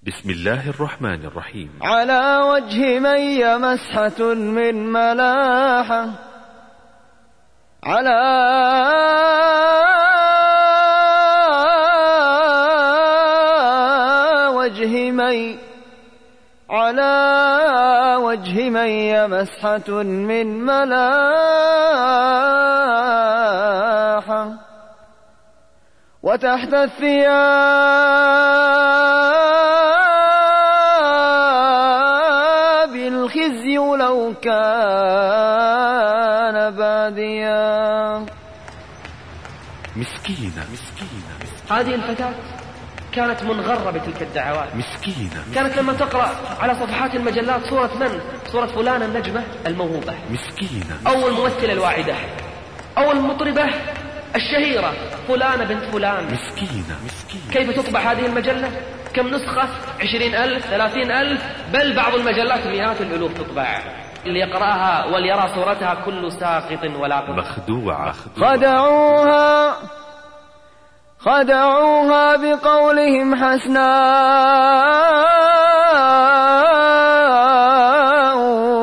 بسم الله الرحمن الرحيم. على وجه من مسحة من ملاحة، على وجه من مسحة من ملاحة، وتحت الثياب الخزي لو كان باديا. مسكينة. هذه الفتاة كانت منغرة بتلك الدعوات، مسكينة. كانت لما تقرأ على صفحات المجلات صورة من؟ صورة فلانة النجمة الموهوبة، مسكينة. أو الممثلة الواعدة، أو المطربة الشهيرة فلانة بنت فلان. مسكينة. كيف تطبع هذه المجلة؟ كم نسخة؟ 20,000 30,000، بل بعض المجلات مئات الألوف تطبع. اللي يقرأها وليرى صورتها كل ساقط ولاقط. مخدوعة. خدعوها بقولهم حسناء،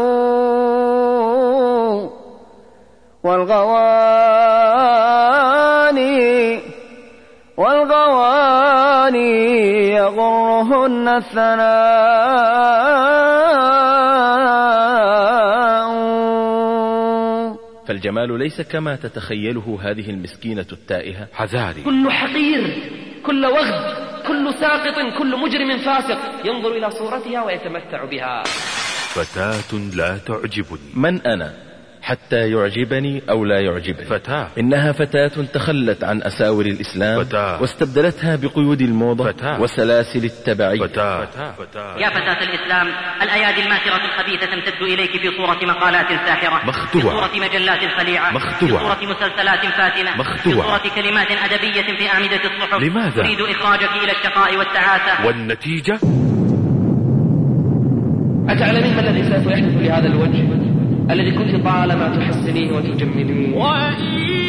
والغواني يغرهن الثناء. فالجمال ليس كما تتخيله هذه المسكينة التائهة. حذاري. كل حقير، كل وغد، كل ساقط، كل مجرم فاسق ينظر إلى صورتها ويتمتع بها. فتاة لا تعجبني. من أنا حتى يعجبني أو لا يعجبني؟ فتاة. إنها فتاة تخلت عن أساور الإسلام، فتاة. واستبدلتها بقيود الموضة، فتاة. وسلاسل التبعية. فتاة. يا فتاة الإسلام، الأيادي الماثرة الخبيثة تمتد إليك في صورة مقالات ساحرة، مخدوعة. في صورة مجلات خليعة، مخدوعة. في صورة مسلسلات فاتنة، مخدوعة. في صورة كلمات أدبية في أعمدة الصحف. لماذا؟ تريد إخراجك إلى الشقاء والتعاسة. والنتيجة؟ أتعلمين ما الذي سوف يحدث لهذا الوجه الذي كنت طالما تحسنيه وتجمليه؟ وإن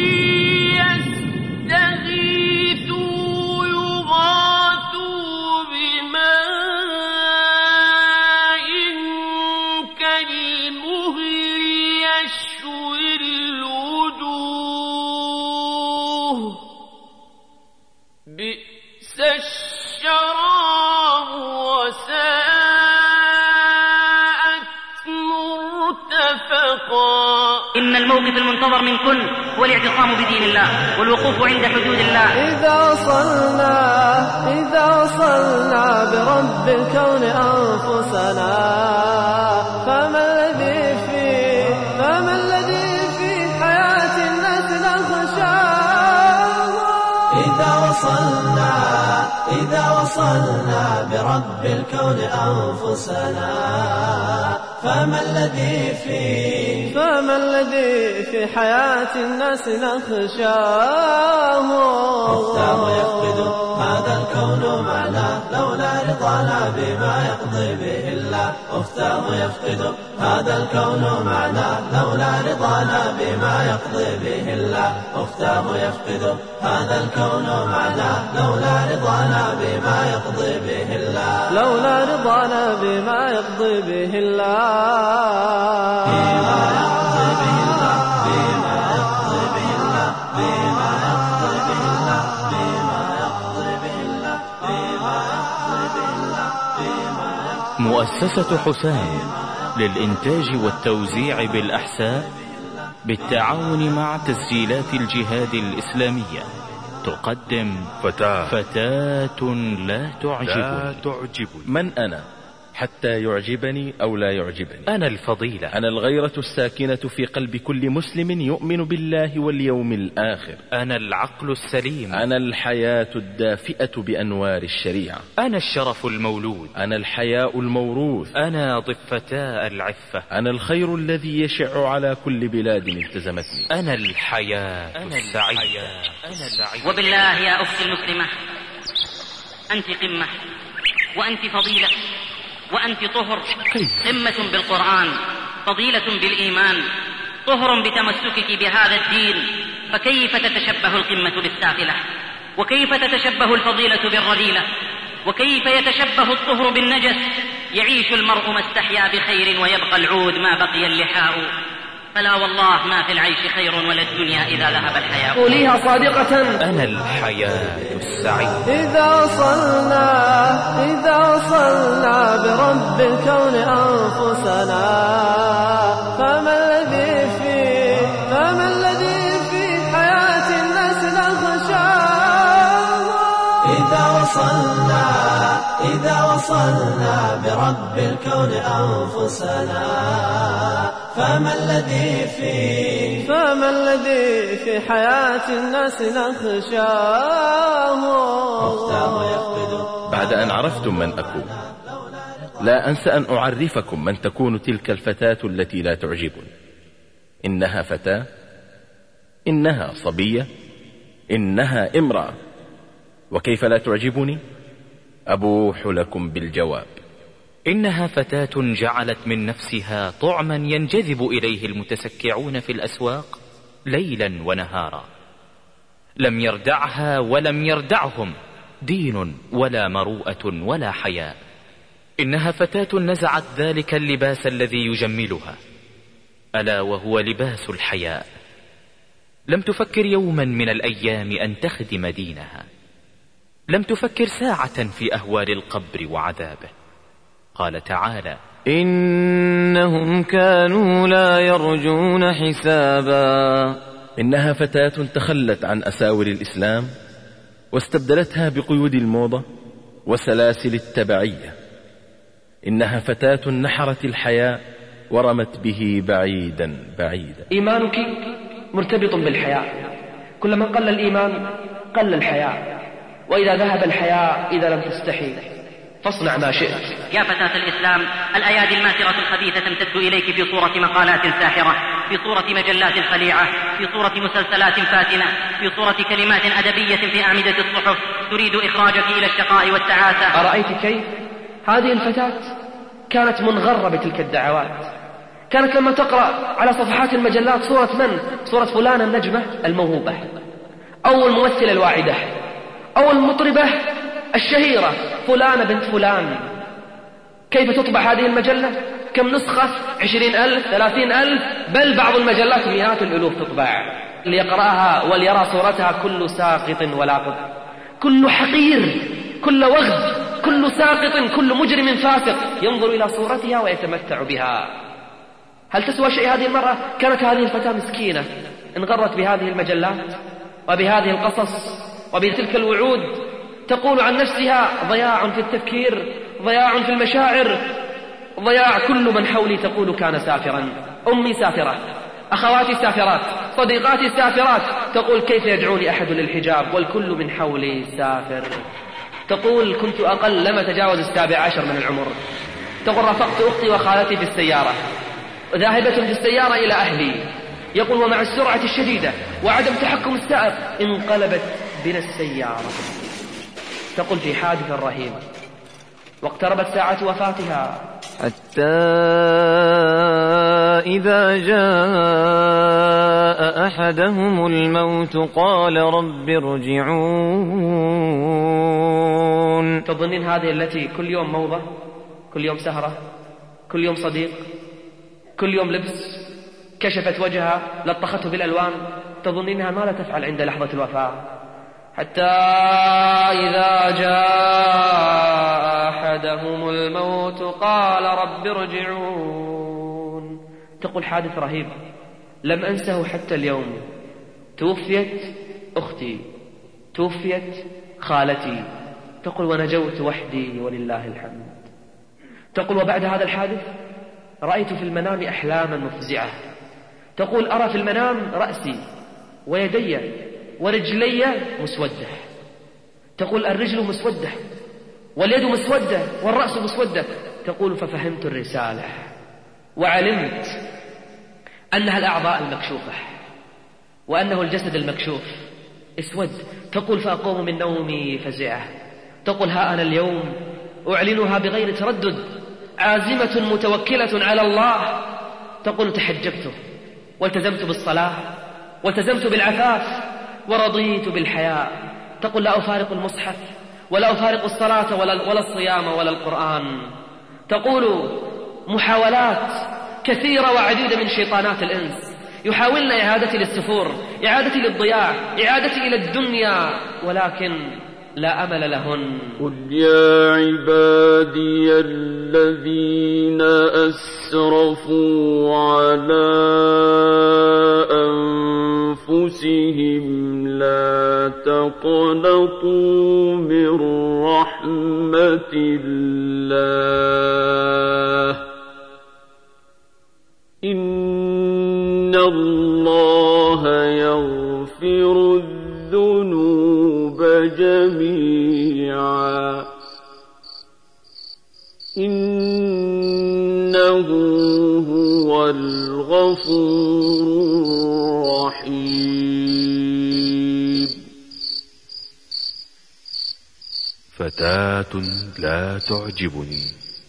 يستغيثوا يغاثوا بماء كالمهل يشوي الوجوه، بئس الشراب إن الموقف المنتظر منكن هو الاعتصام بدين الله والوقوف عند حدود الله. إذا وصلنا برب الكون أنفسنا، فما الذي في حياة الناس نخشاه. إذا وصلنا برب الكون أنفسنا، فما الذي في حياة الناس نخشاه. مفتاح يفقد هذا الكون معنا لولا رضانا بما يقضي به الله. مفتاح يفقد هذا الكون معنا لولا رضانا بما يقضي به الله. مفتاح يفقد هذا الكون معنا لولا رضانا بما يقضي به الله. لولا رضانا بما يقضي به الله. مؤسسة حسام للإنتاج والتوزيع بالأحساء بالتعاون مع تسجيلات الجهاد الإسلامية تقدم فتاة لا تعجبني. من أنا حتى يعجبني أو لا يعجبني؟ أنا الفضيلة، أنا الغيرة الساكنة في قلب كل مسلم يؤمن بالله واليوم الآخر، أنا العقل السليم، أنا الحياة الدافئة بأنوار الشريعة، أنا الشرف المولود، أنا الحياء الموروث، أنا ضفتاء العفة، أنا الخير الذي يشع على كل بلاد التزمتني، أنا الحياة السعيدة. وبالله يا أختي المسلمة، أنت قمة، وأنت فضيلة، وأنت طهر، قمة بالقرآن، فضيلة بالإيمان، طهر بتمسكك بهذا الدين. فكيف تتشبه القمة بالسافلة؟ وكيف تتشبه الفضيلة بالرذيلة؟ وكيف يتشبه الطهر بالنجس. يعيش المرء ما استحيا بخير ويبقى العود ما بقي اللحاء. فلا والله ما في العيش خير ولا الدنيا إذا ذهب الحياء. قوليها صادقة. أنا الحياة السعيد. إذا وصلنا برب الكون أنفسنا فما الذي في حياة الناس نخشاه. إذا وصلنا برب الكون أنفسنا فما الذي في حياة الناس نخشاه. بعد أن عرفتم من أكون، لا أنسى أن أعرفكم من تكون تلك الفتاة التي لا تعجبني. إنها فتاة، إنها صبية، إنها امرأة. وكيف لا تعجبني؟ أبوح لكم بالجواب. إنها فتاة جعلت من نفسها طعما ينجذب إليه المتسكعون في الأسواق ليلا ونهارا. لم يردعها ولم يردعهم دين ولا مروءة ولا حياء. إنها فتاة نزعت ذلك اللباس الذي يجملها، ألا وهو لباس الحياء. لم تفكر يوما من الأيام أن تخدم دينها. لم تفكر ساعة في أهوال القبر وعذابه. قال تعالى: إنهم كانوا لا يرجون حسابا. إنها فتاة تخلت عن أساور الإسلام واستبدلتها بقيود الموضة وسلاسل التبعية. إنها فتاة نحرت الحياء ورمت به بعيدا بعيدا. إيمانك مرتبط بالحياء. كلما قل الإيمان قل الحياء، وإذا ذهب الحياء إذا لم تستحي فاصنع ما شئت. يا فتاة الإسلام، الأيادي الماثرة الخبيثة تمتد إليك في صورة مقالات ساحرة، في صورة مجلات خليعة، في صورة مسلسلات فاتنة، في صورة كلمات أدبية في أعمدة الصحف تريد إخراجك إلى الشقاء والتعاسة. أرأيت كيف؟ هذه الفتاة كانت منغرة بتلك الدعوات. كانت لما تقرأ على صفحات المجلات صورة من؟ صورة فلانة النجمة الموهوبة، أو الممثلة الواعدة، أو المطربة الشهيرة فلانة بنت فلان. كيف تطبع هذه المجلة؟ كم نسخة؟ 20,000 30,000، بل بعض المجلات مئات الألوف تطبع. ليقرأها وليرى صورتها كل ساقط ولاقط، كل حقير، كل وغد، كل ساقط، كل مجرم فاسق ينظر إلى صورتها ويتمتع بها. هل تسوى شيء هذه المرأة؟ كانت هذه الفتاة مسكينة انغرت بهذه المجلات وبهذه القصص وبتلك الوعود، تقول عن نفسها: ضياع في التفكير، ضياع في المشاعر، ضياع. كل من حولي تقول كان سافرا. أمي سافرة، أخواتي سافرات، صديقاتي سافرات. تقول: كيف يدعوني أحد للحجاب والكل من حولي سافر. تقول: كنت أقل لم أتجاوز 17 من العمر. تقول: رافقت أختي وخالتي في السيارة، ذاهبة في السيارة إلى أهلي. يقول: ومع السرعة الشديدة وعدم تحكم السائق انقلبت بنا السيارة. تقول: في حادث رهيب واقتربت ساعة وفاتها، حتى إذا جاء أحدهم الموت قال رب ارجعون. تظنين هذه التي كل يوم موضة، كل يوم سهرة، كل يوم صديق، كل يوم لبس، كشفت وجهها، لطخته بالألوان، تظنينها ما لا تفعل عند لحظة الوفاة؟ حتى إذا جاء أحدهم الموت قال رب ارجعون. تقول: حادث رهيب لم أنسه حتى اليوم. توفيت أختي، توفيت خالتي. تقول: ونجوت وحدي ولله الحمد. تقول: وبعد هذا الحادث رأيت في المنام أحلاما مفزعة. تقول: أرى في المنام رأسي ويدي ورجلي مسودة. تقول: الرجل مسودة واليد مسودة والرأس مسودة. تقول: ففهمت الرسالة وعلمت أنها الأعضاء المكشوفة وأنه الجسد المكشوف اسود. تقول: فأقوم من نومي فزعة. تقول: ها أنا اليوم أعلنها بغير تردد، عازمة متوكلة على الله. تقول: تحجبت والتزمت بالصلاة والتزمت بالعفاف ورضيت بالحياء. تقول: لا أفارق المصحف ولا أفارق الصلاة ولا الصيام ولا القرآن. تقول محاولات كثيرة وعديدة من شيطانات الإنس يحاولن إعادتي للسفور، إعادتي للضياع، إعادتي إلى الدنيا، ولكن لا أمل لهن. قل يا عبادي الذين أسرفوا على أنفسهم لا تقنطوا من رحمة الله إن الله يغفر الذنوب جميعا إنه هو الغفور الرحيم. فتاة لا تعجبني.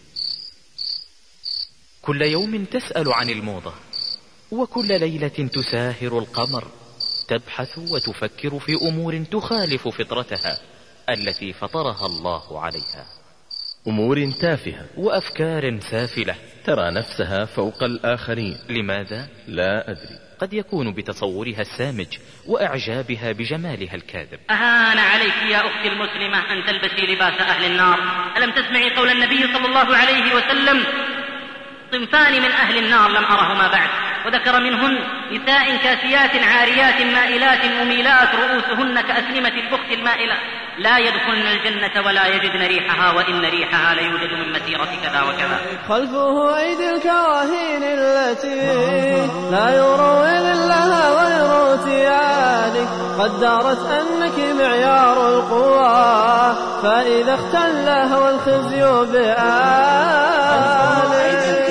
كل يوم تسأل عن الموضة، وكل ليلة تساهر القمر، تبحث وتفكر في أمور تخالف فطرتها التي فطرها الله عليها، أمور تافهة وأفكار سافلة، ترى نفسها فوق الآخرين. لماذا؟ لا أدري. قد يكون بتصورها السامج وإعجابها بجمالها الكاذب. أهان عليك يا أختي المسلمة أن تلبسي لباس أهل النار. ألم تسمعي قول النبي صلى الله عليه وسلم: صنفان من أهل النار لم أرهما بعد، وذكر منهن نساء كاسيات عاريات مائلات مميلات رؤوسهن كأسنمة البخت المائلة لا يدخلن الجنة ولا يجدن ريحها وإن ريحها ليوجد من مسيرة كذا وكذا. خلفه أيدي الكواهين التي لا يروي لها غير تيانك، قدرت أنك معيار القوى فإذا اختل هو الخزي بآلك.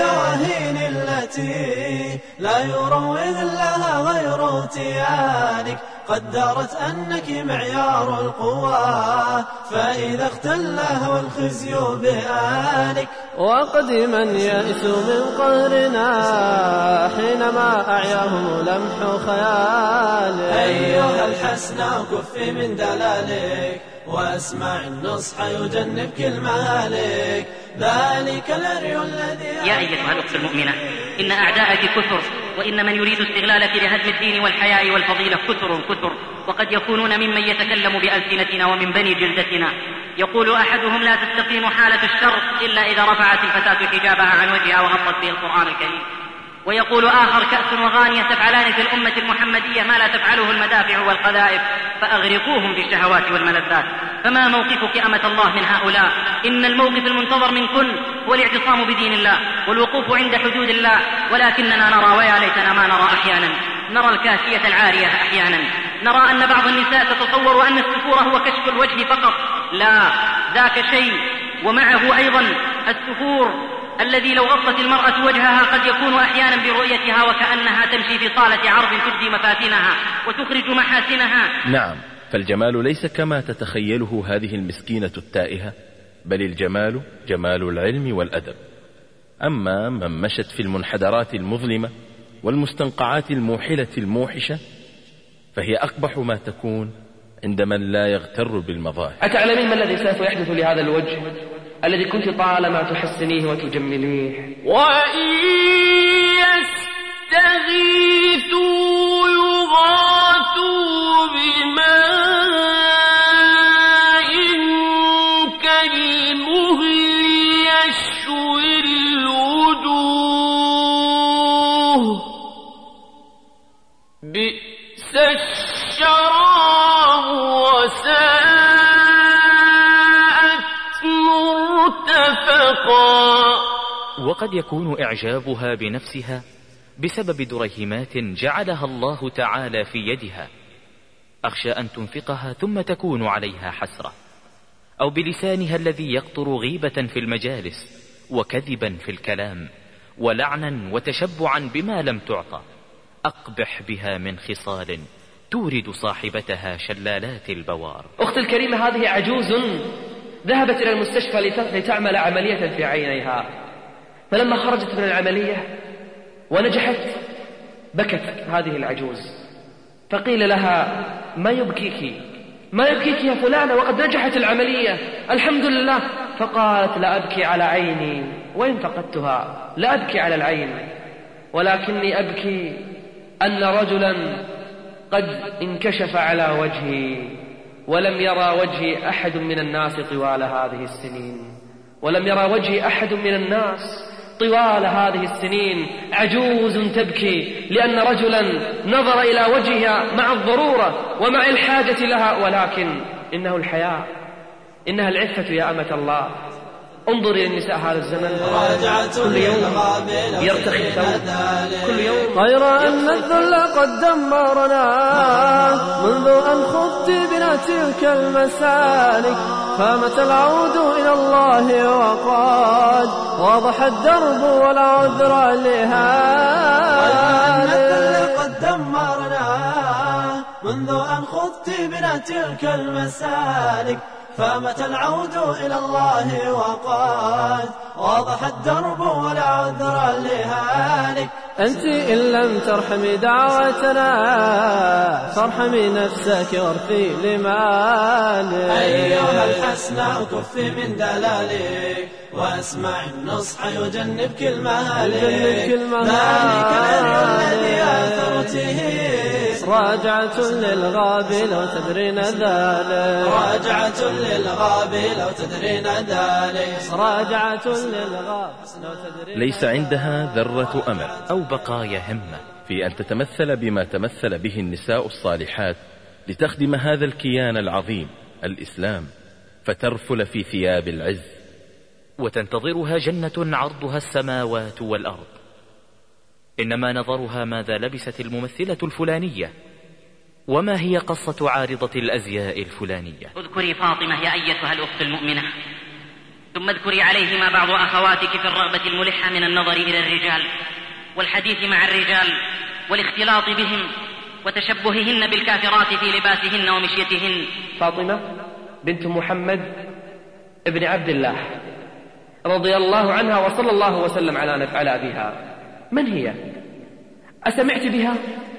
لا يروي لها غير تيانك، قدرت أنك معيار القوى فإذا اختل هو الخزي بآلك. وقدما يئس من قهرنا حينما أعياهم لمح خيالك. أيها الحسنى كفي من دلالك واسمع النصح يجنبك المهالك، ذلك الأري الذي. يا أيتها الأخت المؤمنة، إن أعداءك كثر، وإن من يريد استغلالك لهدم الدين والحياء والفضيلة كثر، وقد يكونون ممن يتكلم بألسنتنا ومن بني جلدتنا. يقول أحدهم: لا تستقيم حالة الشر إلا إذا رفعت الفتاة حجابها عن وجهها وغطت به القرآن الكريم. ويقول آخر: كأس وغانية تفعلان في الأمة المحمدية ما لا تفعله المدافع والقذائف، فأغرقوهم بالشهوات والملذات. فما موقفك أمة الله من هؤلاء؟ إن الموقف المنتظر منكن هو الاعتصام بدين الله والوقوف عند حدود الله، ولكننا نرى، ويا ليتنا ما نرى أحيانا، نرى الكاسية العارية أحيانا، نرى أن بعض النساء تتصور أن السفور هو كشف الوجه فقط. لا، ذاك شيء، ومعه أيضا السفور الذي لو غطت المرأة وجهها قد يكون أحيانا برؤيتها وكأنها تمشي في صالة عرض تبدي مفاتنها وتخرج محاسنها. نعم، فالجمال ليس كما تتخيله هذه المسكينة التائهة، بل الجمال جمال العلم والأدب. أما من مشت في المنحدرات المظلمة والمستنقعات الموحلة الموحشة فهي أقبح ما تكون عند من لا يغتر بالمظاهر. أتعلمين ما الذي سوف يحدث لهذا الوجه الذي كنت طالما تحسنيه وتجمليه؟ وإن يستغيثوا يغاثوا بماء كالمهل يشوي الوجوه بئس الشراب وساءت مرتفقا. وقد يكون إعجابها بنفسها بسبب دريهمات جعلها الله تعالى في يدها، أخشى أن تنفقها ثم تكون عليها حسرة، أو بلسانها الذي يقطر غيبة في المجالس وكذبا في الكلام ولعنا وتشبعا بما لم تعطى، أقبح بها من خصال تورد صاحبتها شلالات البوار. أختي الكريمة، هذه عجوز ذهبت إلى المستشفى لتعمل عملية في عينيها، فلما خرجت من العملية ونجحت بكت هذه العجوز، فقيل لها: ما يبكيك؟ ما يبكيك يا فلانة وقد نجحت العملية الحمد لله. فقالت لا أبكي على عيني وإن فقدتها، لا أبكي على العين، ولكني أبكي أن رجلا قد انكشف على وجهي ولم يرى وجهي أحد من الناس طوال هذه السنين، ولم يرى وجهي أحد من الناس طوال هذه السنين. عجوز تبكي لأن رجلا نظر إلى وجهها مع الضرورة ومع الحاجة لها، ولكن إنه الحياء، إنها العفة يا أمة الله. انظر إلى النساء هذا الزمن، كل يوم يرتخي الثوب، كل يوم. غير أن الذل قد دمرنا منذ أن خضت بنا تلك المسالك، فمتى العود إلى الله وقد واضح الدرب ولا عذر لهذا. الذل قد دمرنا منذ أن خضت بنا تلك المسالك، فمتى العود إلى الله وقد واضح الدرب ولا عذر لهالك. أنت إن لم ترحمي دعوتنا فارحمي نفسك وارثي لمالك. أيها الحسناء كفي من دلالك واسمع النصح يجنبك المهالك. ذلك الذي أثرته راجعة للغاب لو تدرين ذلك. راجعة للغاب لو تدرين ذلك. راجعة للغاب لو تدرين. ليس عندها ذرة أمل أو بقايا همة في أن تتمثل بما تمثل به النساء الصالحات لتخدم هذا الكيان العظيم الإسلام، فترفل في ثياب العز، وتنتظرها جنة عرضها السماوات والأرض. إنما نظرها ماذا لبست الممثلة الفلانية، وما هي قصة عارضة الأزياء الفلانية. اذكري فاطمة يا أيتها الأخت المؤمنة، ثم اذكري عليهما بعض أخواتك في الرغبة الملحة من النظر إلى الرجال والحديث مع الرجال والاختلاط بهم وتشبههن بالكافرات في لباسهن ومشيتهن. فاطمة بنت محمد ابن عبد الله رضي الله عنها وصلى الله وسلم على أبيها. من هي؟ أسمعت بها؟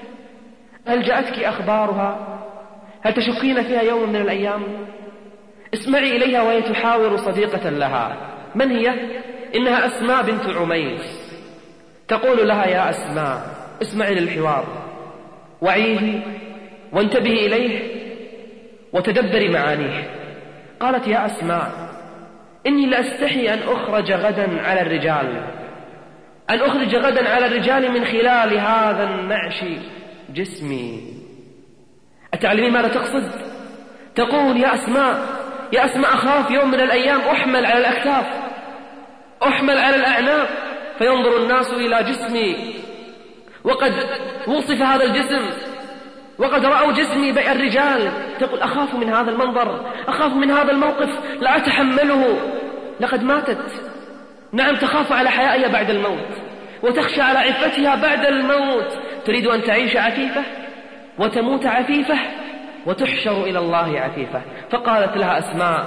هل جاءتك أخبارها؟ هل تشكين فيها يوم من الأيام؟ اسمعي إليها وهي تحاور صديقة لها. من هي؟ إنها أسماء بنت عميس. تقول لها يا أسماء اسمعي للحوار، وعيه وانتبهي إليه وتدبري معانيه. قالت يا أسماء إني لأستحي أن أخرج غدا على الرجال، أن أخرج غدا على الرجال من خلال هذا النعش جسمي. أتعلمين ماذا تقصد؟ تقول يا أسماء أخاف يوم من الأيام أحمل على الأكتاف، أحمل على الأعناق، فينظر الناس إلى جسمي وقد وصف هذا الجسم وقد رأوا جسمي بين الرجال. تقول أخاف من هذا المنظر، أخاف من هذا الموقف، لا أتحمله. لقد ماتت، نعم تخاف على حيائها بعد الموت وتخشى على عفتها بعد الموت. تريد أن تعيش عفيفة وتموت عفيفة وتحشر إلى الله عفيفة. فقالت لها أسماء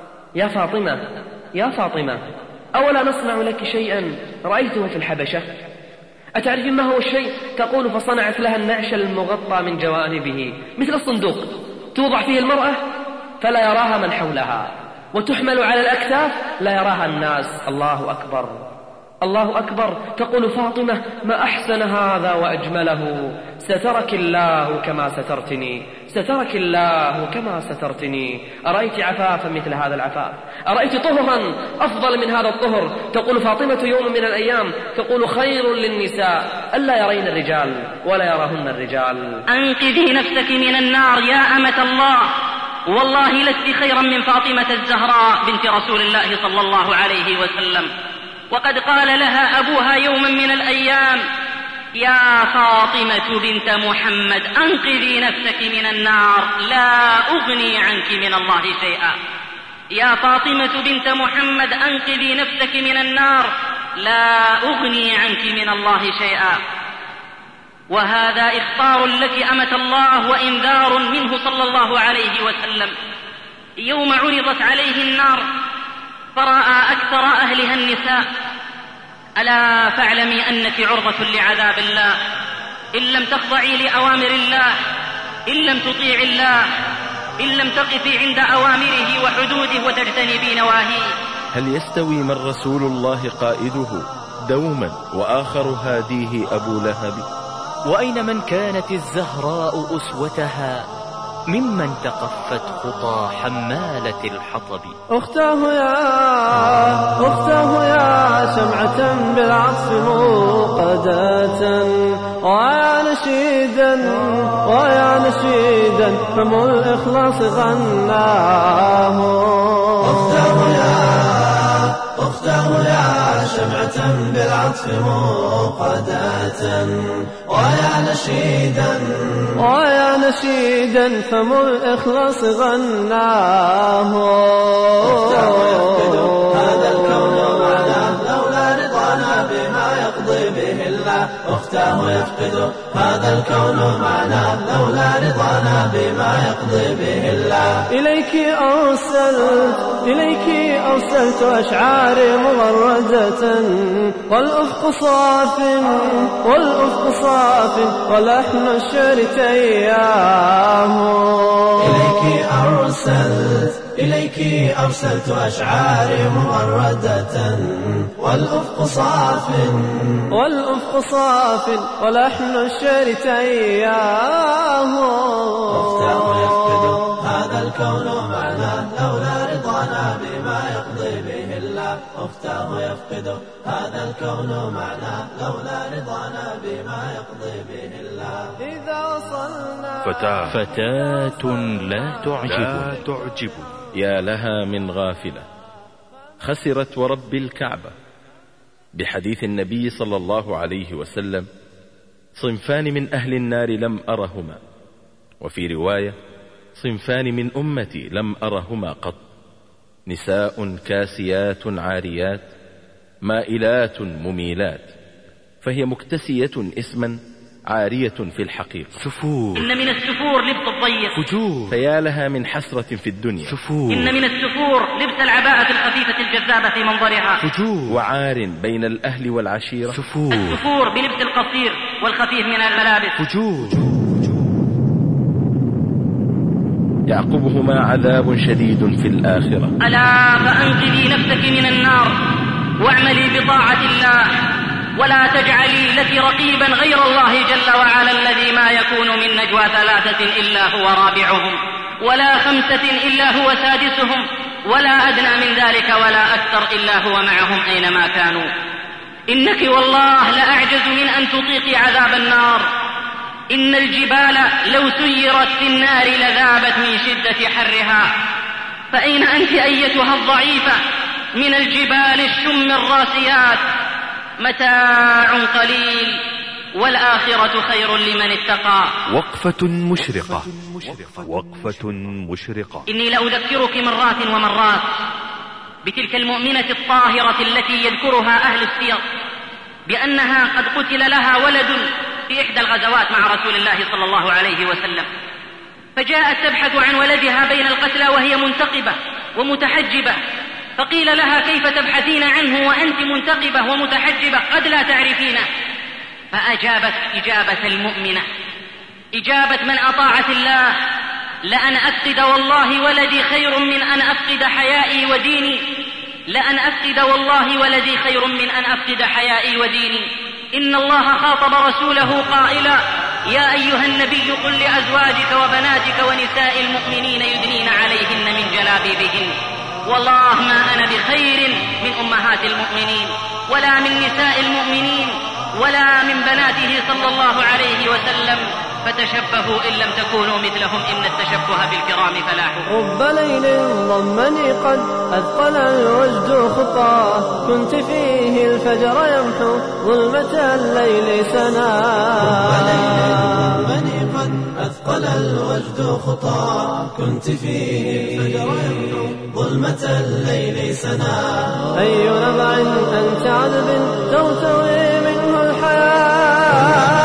يا فاطمة أولا نصنع لك شيئا رأيته في الحبشة؟ أتعرفين ما هو الشيء؟ تقول فصنعت لها النعش المغطى من جوانبه مثل الصندوق توضع فيه المرأة فلا يراها من حولها، وتحمل على الأكتاف لا يراها الناس. الله أكبر الله أكبر. تقول فاطمة ما أحسن هذا وأجمله، سترك الله كما سترتني، سترك الله كما سترتني. أرأيت عفافا مثل هذا العفاف؟ أرأيت طهرا أفضل من هذا الطهر؟ تقول فاطمة يوم من الأيام تقول خير للنساء ألا يرين الرجال ولا يراهن الرجال. أنقذي نفسك من النار يا أمة الله، والله لست خيرا من فاطمة الزهراء بنت رسول الله صلى الله عليه وسلم. وقد قال لها أبوها يوما من الأيام يا فاطمة بنت محمد أنقذي نفسك من النار لا أغني عنك من الله شيئا. يا فاطمة بنت محمد أنقذي نفسك من النار لا أغني عنك من الله شيئا. وهذا إخبار لك أمة الله وإنذار منه صلى الله عليه وسلم. يوم عرضت عليه النار فرأى أكثر أهلها النساء. ألا فاعلمي أنك عرضة لعذاب الله إن لم تخضعي لأوامر الله، إن لم تطيع الله، إن لم تقفي عند أوامره وحدوده وتجتنبي نواهيه. هل يستوي من رسول الله قائده دوما وآخر هاديه أبو لهب؟ وأين من كانت الزهراء أسوتها ممن تقفت خطى حمالة الحطب؟ أختاه يا شمعة بالعطف موقدة، ويا نشيدا فم الإخلاص غناه. أختاه يا شمعة بالعطف موقدة، ويا نشيدا فم الإخلاص غناه. أختاه يفقد هذا الكون معناه لولا رضانا بما يقضي به الله. أختاه يفقد هذا الكون معناه لولا رضانا بما يقضي به الله. إليك أرسلت أشعاري مغردة، والأفق صاف ولحن الشعر تياه. إليك أرسلت أشعاري مغردة، والأفق صاف ولحن الشعر تياه. أختاه يفقد هذا الكون معناه لولا رضانا بما يقضي به الله. أختاه يفقد هذا الكون معناه لولا رضانا بما يقضي به الله. إذا وصلنا فتاة لا تعجب يا لها من غافلة خسرت ورب الكعبة. بحديث النبي صلى الله عليه وسلم: صنفان من أهل النار لم أرهما. وفي رواية: صنفان من أمتي لم أرهما قط: نساء كاسيات عاريات مائلات مميلات. فهي مكتسية اسما عارية في الحقيقة. سفور. إن من السفور لبس الضيق. فجور. فيا لها من حسرة في الدنيا. سفور. إن من السفور لبس العباءة الخفيفة الجذابة في منظرها. فجور. وعار بين الأهل والعشيرة. سفور. السفور بلبس القصير والخفيف من الملابس. فجور. يعقبهما عذاب شديد في الآخرة. ألا فأنقذي نفسك من النار واعملي بطاعة الله، ولا تجعلي لك رقيبا غير الله جل وعلا الذي ما يكون من نجوى ثلاثة إلا هو رابعهم، ولا خمسة إلا هو سادسهم، ولا أدنى من ذلك ولا أكثر إلا هو معهم أينما كانوا. إنك والله لأعجز من أن تطيقي عذاب النار. إن الجبال لو سيرت في النار لذابت من شدة حرها. فأين أنت أيتها الضعيفة من الجبال الشم الراسيات؟ متاع قليل والآخرة خير لمن اتقى. وقفة مشرقة. إني لأذكرك مرات ومرات بتلك المؤمنة الطاهرة التي يذكرها أهل السير بأنها قد قتل لها ولد في إحدى الغزوات مع رسول الله صلى الله عليه وسلم، فجاءت تبحث عن ولدها بين القتلى وهي منتقبة ومتحجبة، فقيل لها: كيف تبحثين عنه وأنت منتقبة ومتحجبة قد لا تعرفينه؟ فأجابت إجابة المؤمنة، إجابة من أطاعت الله: لأن أفقد والله ولدي خير من أن أفقد حيائي وديني. لأن أفقد والله ولدي خير من أن أفقد حيائي وديني. إن الله خاطب رسوله قائلا: يا أيها النبي قل لأزواجك وبناتك ونساء المؤمنين يدنين عليهن من جلابيبهن. والله ما أنا بخير من أمهات المؤمنين ولا من نساء المؤمنين ولا من بناته صلى الله عليه وسلم، فتشبهوا إن لم تكونوا مثلهم إن التشبه بالكرام فلاح. رب ليل ضمني قد أثقل الوجد خطاه، كنت فيه الفجر يمحو ظلمة الليل سنا. رب ليل ضمني قد أثقل الوجد خطاه، كنت فيه الفجر يمحو ظلمة الليل سنا. أي نبع أنت عذب ترتوي منه الحياة.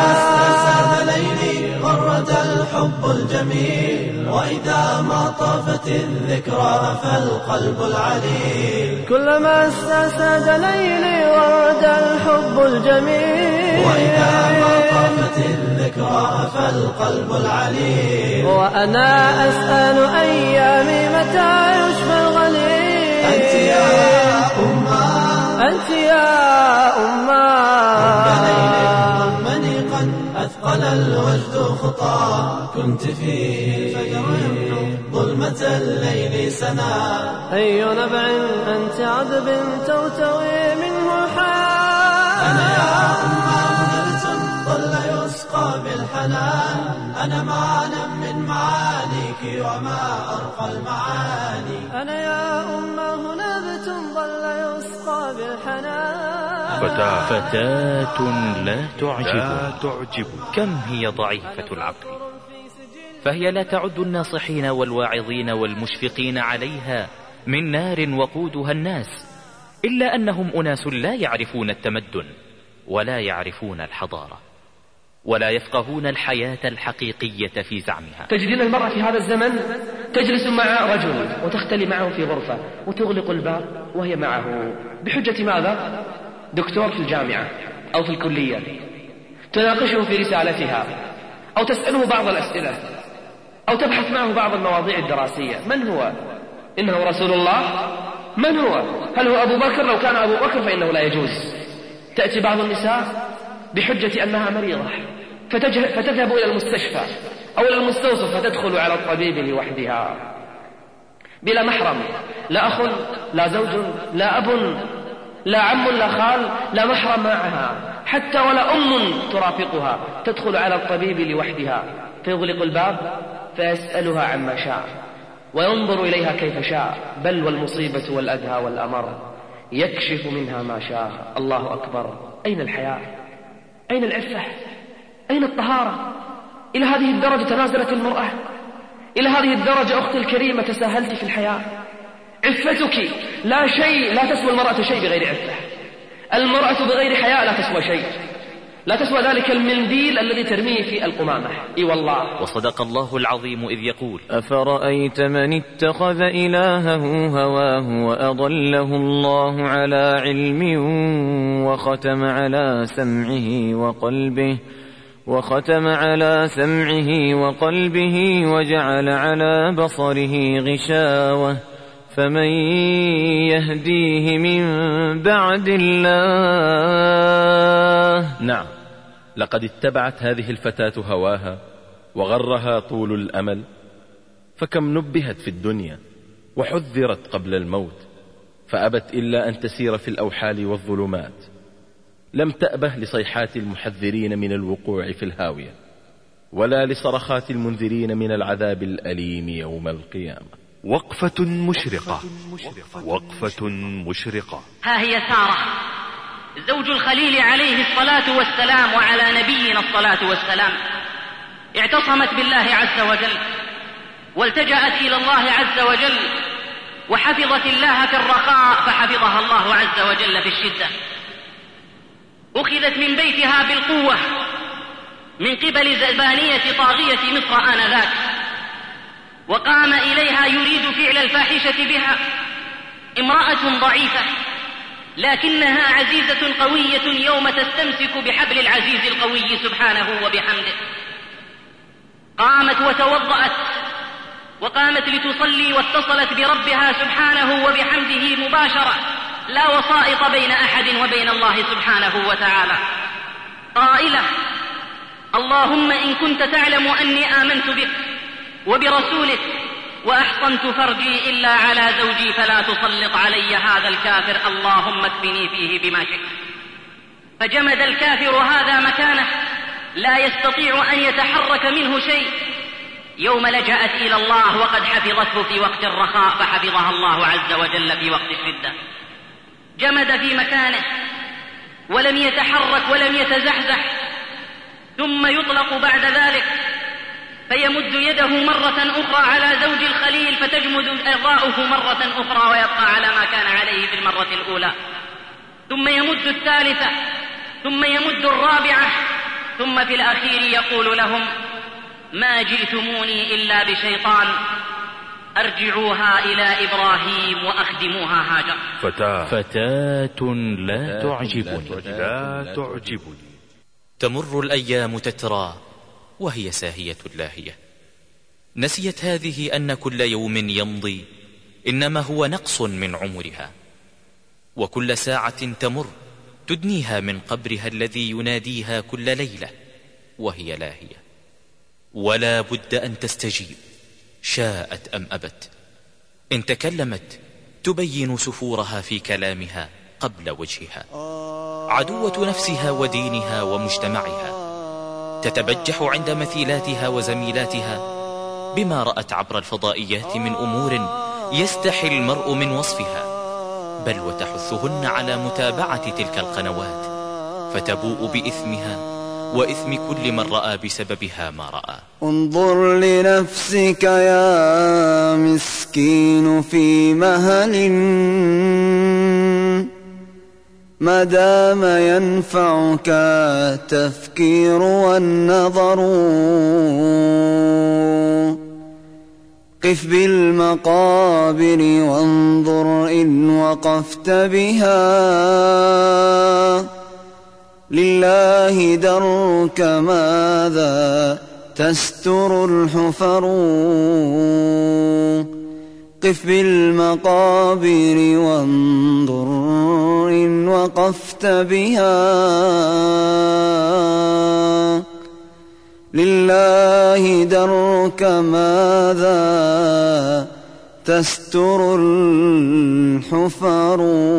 غرد الحب الجميل، وإذا ما طافت الذكرى فالقلب العليل. كلما استساد ليلي ورد الحب الجميل، وإذا ما طافت الذكرى ذكراها فالقلب العليم. وأنا أسأل أيامي متى يشفى الغليل. أنت يا أمة، أنت يا أمة، مني قد أثقل الوجد خطى، كنت فيه ظلمة الليل سنا. أي نبع أنت عذب توتوي منه حال. أنا يا أمة مدرس ظل يسقى بالحنان، أنا معنا من معانيك وما أرقى المعاني. أنا يا أمة نبت ظل يسقى بالحنان. فتاة لا تعجب كم هي ضعيفة العقل، فهي لا تعد الناصحين والواعظين والمشفقين عليها من نار وقودها الناس، إلا أنهم أناس لا يعرفون التمدن ولا يعرفون الحضارة ولا يفقهون الحياة الحقيقية في زعمها. تجدين المرأة في هذا الزمن تجلس مع رجل وتختلي معه في غرفة وتغلق الباب وهي معه بحجة ماذا؟ دكتور في الجامعة أو في الكلية، تناقشه في رسالتها أو تسأله بعض الأسئلة أو تبحث معه بعض المواضيع الدراسية. من هو؟ إنه رسول الله؟ من هو؟ هل هو أبو بكر؟ لو كان أبو بكر فإنه لا يجوز. تأتي بعض النساء بحجة أنها مريضة فتذهب إلى المستشفى أو إلى المستوصف فتدخل على الطبيب لوحدها بلا محرم، لا أخ لا زوج لا أب لا عم لا خال، لا محرم معها حتى ولا أم ترافقها، تدخل على الطبيب لوحدها فيغلق الباب فيسألها عما شاء وينظر إليها كيف شاء، بل والمصيبة والأدهى والأمر يكشف منها ما شاء. الله أكبر. أين الحياة؟ أين العفة؟ أين الطهارة؟ إلى هذه الدرجة تنازلت المرأة؟ إلى هذه الدرجة أختي الكريمة تساهلت في الحياة؟ عفتك لا شيء، لا تسوى المرأة شيء بغير عفة. المرأة بغير حياء لا تسوى شيء، لا تسوى ذلك المنديل الذي ترميه في القمامة. إي والله. وصدق الله العظيم إذ يقول: أفرأيت من اتخذ إلهه هواه وأضله الله على علم وختم على سمعه وقلبه وجعل على بصره غشاوة، فمن يهديه من بعد الله. نعم، لقد اتبعت هذه الفتاة هواها وغرها طول الأمل، فكم نبهت في الدنيا وحذرت قبل الموت فأبت إلا أن تسير في الأوحال والظلمات. لم تأبه لصيحات المحذرين من الوقوع في الهاوية ولا لصرخات المنذرين من العذاب الأليم يوم القيامة. وقفة مشرقة، وقفة مشرقة. ها هي سارة زوج الخليل عليه الصلاة والسلام وعلى نبينا الصلاة والسلام، اعتصمت بالله عز وجل والتجأت إلى الله عز وجل وحفظت الله في الرخاء فحفظها الله عز وجل في الشدة. أخذت من بيتها بالقوة من قبل زبانية طاغية مصر آنذاك، وقام إليها يريد فعل الفاحشة بها امرأة ضعيفة لكنها عزيزة قوية يوم تستمسك بحبل العزيز القوي سبحانه وبحمده. قامت وتوضأت وقامت لتصلي واتصلت بربها سبحانه وبحمده مباشرة، لا وسائط بين أحد وبين الله سبحانه وتعالى، قائلة: اللهم إن كنت تعلم أني آمنت بك وبرسولك وأحصنت فرجي إلا على زوجي فلا تسلط علي هذا الكافر، اللهم اكفني فيه بما شئت. فجمد الكافر هذا مكانه لا يستطيع أن يتحرك منه شيء. يوم لجأت إلى الله وقد حفظته في وقت الرخاء فحفظها الله عز وجل في وقت الشدة. جمد في مكانه ولم يتحرك ولم يتزحزح، ثم يطلق بعد ذلك فيمد يده مرة أخرى على زوج الخليل فتجمد إرضاؤه مرة أخرى ويبقى على ما كان عليه في المرة الأولى، ثم يمد الثالثة، ثم يمد الرابعة، ثم في الأخير يقول لهم: ما جئتموني إلا بشيطان، أرجعوها إلى إبراهيم وأخدموها هاجر. فتاة لا تعجبني. لا تعجبني. تمر الأيام تترى وهي ساهية لاهية. نسيت هذه أن كل يوم يمضي إنما هو نقص من عمرها، وكل ساعة تمر تدنيها من قبرها الذي يناديها كل ليلة وهي لاهية. ولا بد أن تستجيب شاءت أم أبت. إن تكلمت تبين سفورها في كلامها قبل وجهها، عدوة نفسها ودينها ومجتمعها، تتبجح عند مثيلاتها وزميلاتها بما رأت عبر الفضائيات من أمور يستحي المرء من وصفها، بل وتحثهن على متابعة تلك القنوات، فتبوء بإثمها وإثم كل من رأى بسببها ما رأى. انظر لنفسك يا مسكين في مهل ما دام ينفعك التفكير والنظر، قف بالمقابر وانظر إن وقفت بها، لله درك ماذا تستر الحفر، قف بالمقابر وانظر إن وقفت بها، لله درك ماذا تستر الحفر.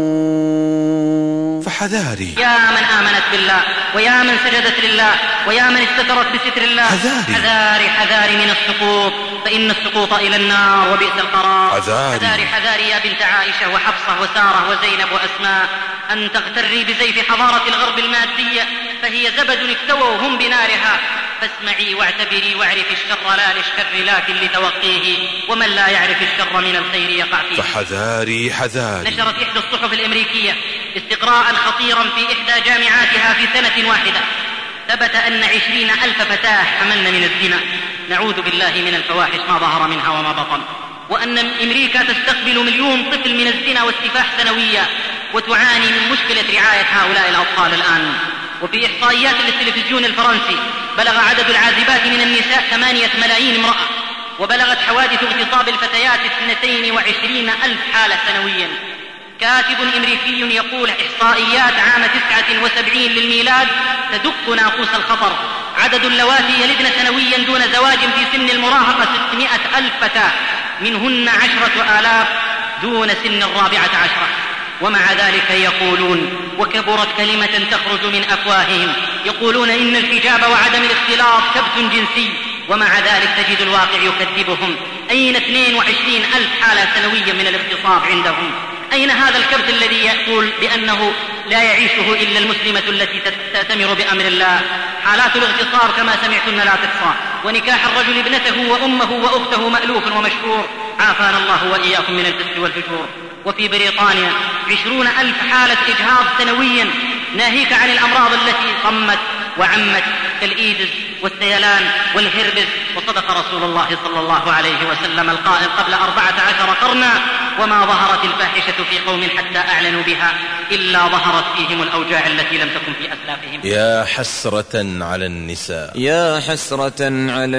فحذاري يا من آمنت بالله، ويا من سجدت لله، ويا من استترت بستر الله، حذاري حذاري من السقوط، فإن السقوط إلى النار وبئس القرار. حذاري حذاري يا بنت عائشة وحفصة وسارة وزينب وأسماء أن تغتري بزيف حضارة الغرب المادية، فهي زبد اكتووا هم بنارها. فاسمعي واعتبري واعرفي الشر لا للشر لكن لتوقيه، ومن لا يعرف الشر من الخير يقع فيه. فحذاري حذاري. نشرت إحدى الصحف الأمريكية استقراء خطيرا في إحدى جامعاتها في سنة واحدة، ثبت أن 20,000 فتاة حملن من الزنا، نعوذ بالله من الفواحش ما ظهر منها وما بطن، وأن أمريكا تستقبل 1,000,000 طفل من الزنا والسفاح سنويا، وتعاني من مشكلة رعاية هؤلاء الأطفال الآن. وفي إحصائيات للتلفزيون الفرنسي بلغ عدد العازبات من النساء 8 ملايين امرأة، وبلغت حوادث اغتصاب الفتيات 22,000 حالة سنويا. كاتب أمريكي يقول إحصائيات عام 79 للميلاد تدق ناقوس الخطر، عدد اللواتي يلدن سنويا دون زواج في سن المراهقة 600,000 فتاة، منهن 10,000 دون سن 14. ومع ذلك يقولون، وكبرت كلمة تخرج من أفواههم، يقولون إن الحجاب وعدم الاختلاط كبت جنسي، ومع ذلك تجد الواقع يكذبهم. أين 22,000 حالة سنويا من الاغتصاب عندهم؟ أين هذا الكبت الذي يقول بأنه لا يعيشه إلا المسلمة التي تأتمر بأمر الله؟ حالات الاغتصاب كما سمعتن لا تحصى، ونكاح الرجل ابنته وأمه وأخته مألوف ومشهور، عافانا الله وإياكم من الفسق والفجور. وفي بريطانيا 20,000 حالة إجهاض سنويا، ناهيك عن الأمراض التي طمت وعمت كالإيدز والسيلان والهربس. وصدق رسول الله صلى الله عليه وسلم القائل قبل 14 قرنا: وما ظهرت الفاحشة في قوم حتى أعلنوا بها إلا ظهرت فيهم الأوجاع التي لم تكن في أسلافهم. يا حسرة على النساء، يا حسرة على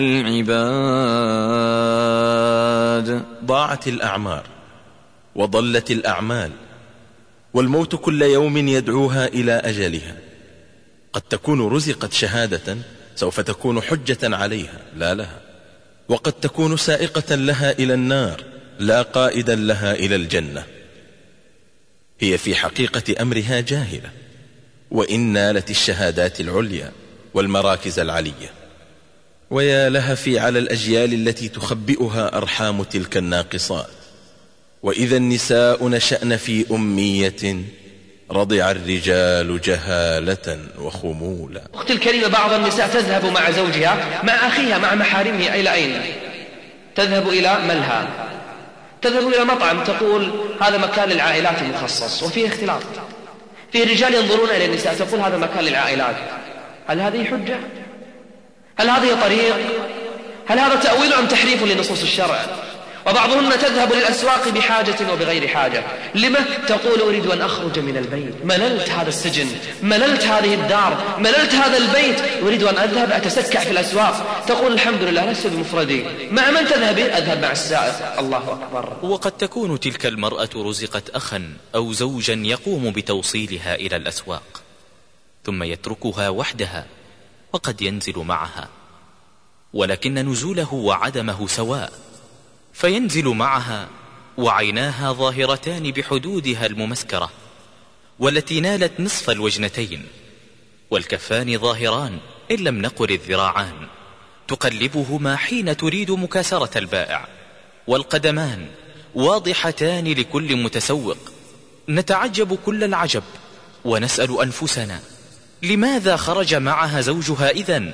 العباد، ضاعت الأعمار وضلت الأعمال، والموت كل يوم يدعوها إلى أجلها. قد تكون رزقت شهادة سوف تكون حجة عليها لا لها، وقد تكون سائقة لها إلى النار لا قائدا لها إلى الجنة. هي في حقيقة أمرها جاهلة، وإن نالت الشهادات العليا والمراكز العلية. ويا لهفي على الأجيال التي تخبئها أرحام تلك الناقصات. وإذا النساء نشأن في أمية رضع الرجال جهالة وخمولا. أختي الكريمة، بعض النساء تذهب مع زوجها مع أخيها مع محارمها إلى أين؟ تذهب إلى ملهى، تذهب إلى مطعم، تقول هذا مكان للعائلات المخصص، وفيه اختلاط. فيه رجال ينظرون إلى النساء تقول هذا مكان للعائلات. هل هذه حجة؟ هل هذه طريق؟ هل هذا تأويل أم تحريف لنصوص الشرع؟ وبعضهن تذهب للأسواق بحاجة وبغير حاجة. لما؟ تقول أريد أن أخرج من البيت، مللت هذا السجن، مللت هذه الدار، مللت هذا البيت، أريد أن أذهب أتسكع في الأسواق. تقول الحمد لله لست بمفردي. مع من تذهبي؟ أذهب مع السائق. الله أكبر. وقد تكون تلك المرأة رزقت أخا أو زوجا يقوم بتوصيلها إلى الأسواق، ثم يتركها وحدها وقد ينزل معها، ولكن نزوله وعدمه سواء، فينزل معها وعيناها ظاهرتان بحدودها الممسكرة والتي نالت نصف الوجنتين، والكفان ظاهران إن لم نقل الذراعان تقلبهما حين تريد مكاسرة البائع، والقدمان واضحتان لكل متسوق. نتعجب كل العجب ونسأل أنفسنا لماذا خرج معها زوجها إذن؟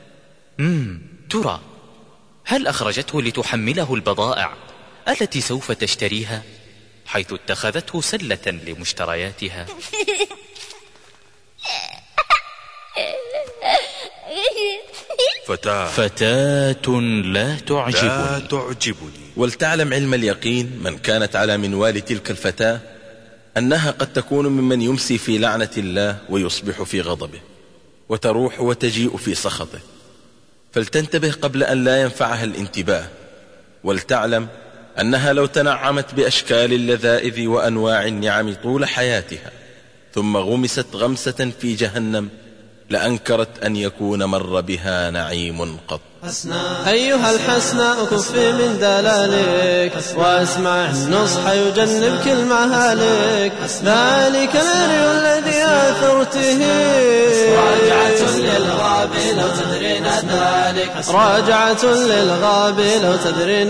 ترى هل أخرجته لتحمله البضائع التي سوف تشتريها، حيث اتخذته سلة لمشترياتها؟ فتاة لا تعجبني. ولتعلم علم اليقين من كانت على منوال تلك الفتاة أنها قد تكون ممن يمسي في لعنة الله ويصبح في غضبه، وتروح وتجيء في سخطه، فلتنتبه قبل أن لا ينفعها الانتباه. ولتعلم أنها لو تنعمت بأشكال اللذائذ وأنواع النعم طول حياتها ثم غمست غمسة في جهنم لأنكرت أن يكون مر بها نعيم قط. أيها الحسناء كفي من دلالك واسمع النصح يجنبك المهالك، ذلك الأري الذي آثرته راجعة للغاب لو تدرين ذلك، راجعة للغاب لو تدرين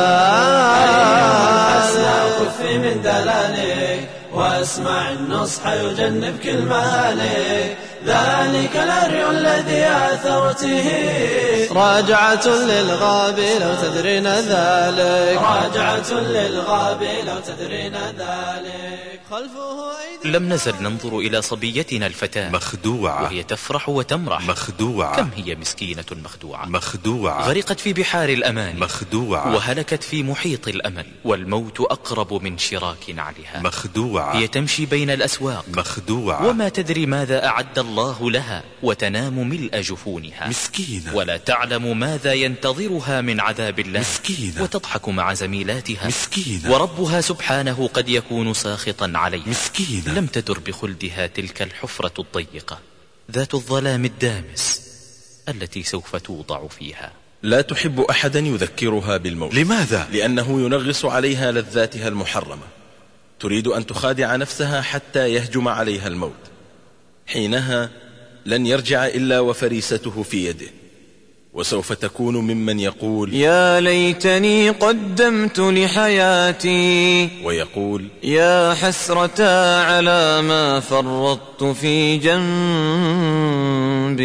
ذلك. كفي من دلالك واسمع النصح يجنبك المهالك، ذلك الأري الذي آثرته راجعة للغاب لو تدرين ذلك، راجعة للغاب لو تدرين ذلك. خلفه لم نزل ننظر إلى صبيتنا الفتاة مخدوعة وهي تفرح وتمرح. مخدوعة. كم هي مسكينة مخدوعة. مخدوعة. غرقت في بحار الأمان. مخدوعة. وهلكت في محيط الأمل، والموت أقرب من شراك نعلها. مخدوعة. هي تمشي بين الأسواق مخدوعة، وما تدري ماذا أعد الله لها، وتنام ملء جفونها مسكينة، ولا تعلم ماذا ينتظرها من عذاب الله مسكينة، وتضحك مع زميلاتها مسكينة، وربها سبحانه قد يكون ساخطا عليها مسكينة. لم تدر بخلدها تلك الحفرة الضيقة ذات الظلام الدامس التي سوف توضع فيها. لا تحب أحدا يذكرها بالموت. لماذا؟ لأنه ينغص عليها لذاتها المحرمة، تريد أن تخادع نفسها حتى يهجم عليها الموت، حينها لن يرجع إلا وفريسته في يده، وسوف تكون ممن يقول يا ليتني قدمت لحياتي، ويقول يا حسرة على ما فرطت في جنب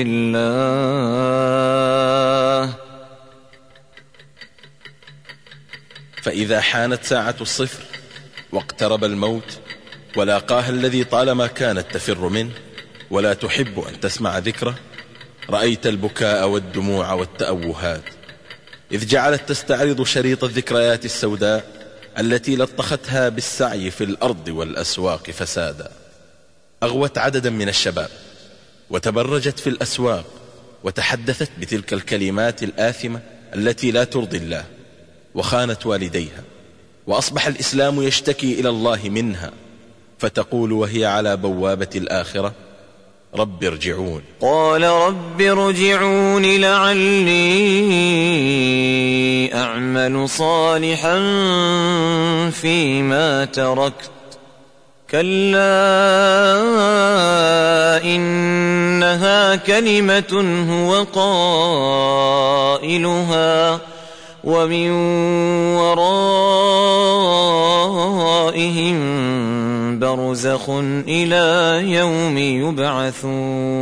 الله. فإذا حانت ساعة الصفر واقترب الموت ولاقاها الذي طالما كانت تفر منه ولا تحب أن تسمع ذكره، رأيت البكاء والدموع والتأوهات، إذ جعلت تستعرض شريط الذكريات السوداء التي لطختها بالسعي في الأرض والأسواق فسادا. أغوت عددا من الشباب وتبرجت في الأسواق وتحدثت بتلك الكلمات الآثمة التي لا ترضي الله، وخانت والديها، وأصبح الإسلام يشتكي إلى الله منها، فتقول وهي على بوابة الآخرة رب ارجعون. قال رب ارجعون لعلي أعمل صالحا فيما تركت، كلا إنها كلمة هو قائلها ومن ورائهم برزخ إلى يوم يبعثون.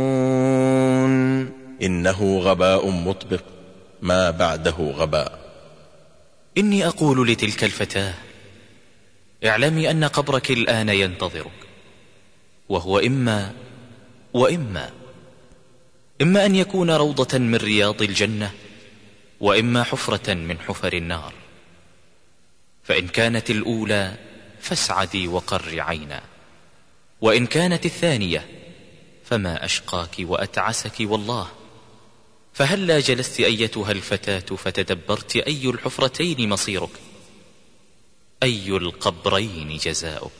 إنه غباء مطبق ما بعده غباء. إني أقول لتلك الفتاة اعلمي أن قبرك الآن ينتظرك، وهو إما أن يكون روضة من رياض الجنة، وإما حفرة من حفر النار. فإن كانت الأولى فاسعدي وقر عينا، وإن كانت الثانية فما أشقاك وأتعسك والله. فهلا جلست أيتها الفتاة فتدبرت أي الحفرتين مصيرك، أي القبرين جزاؤك.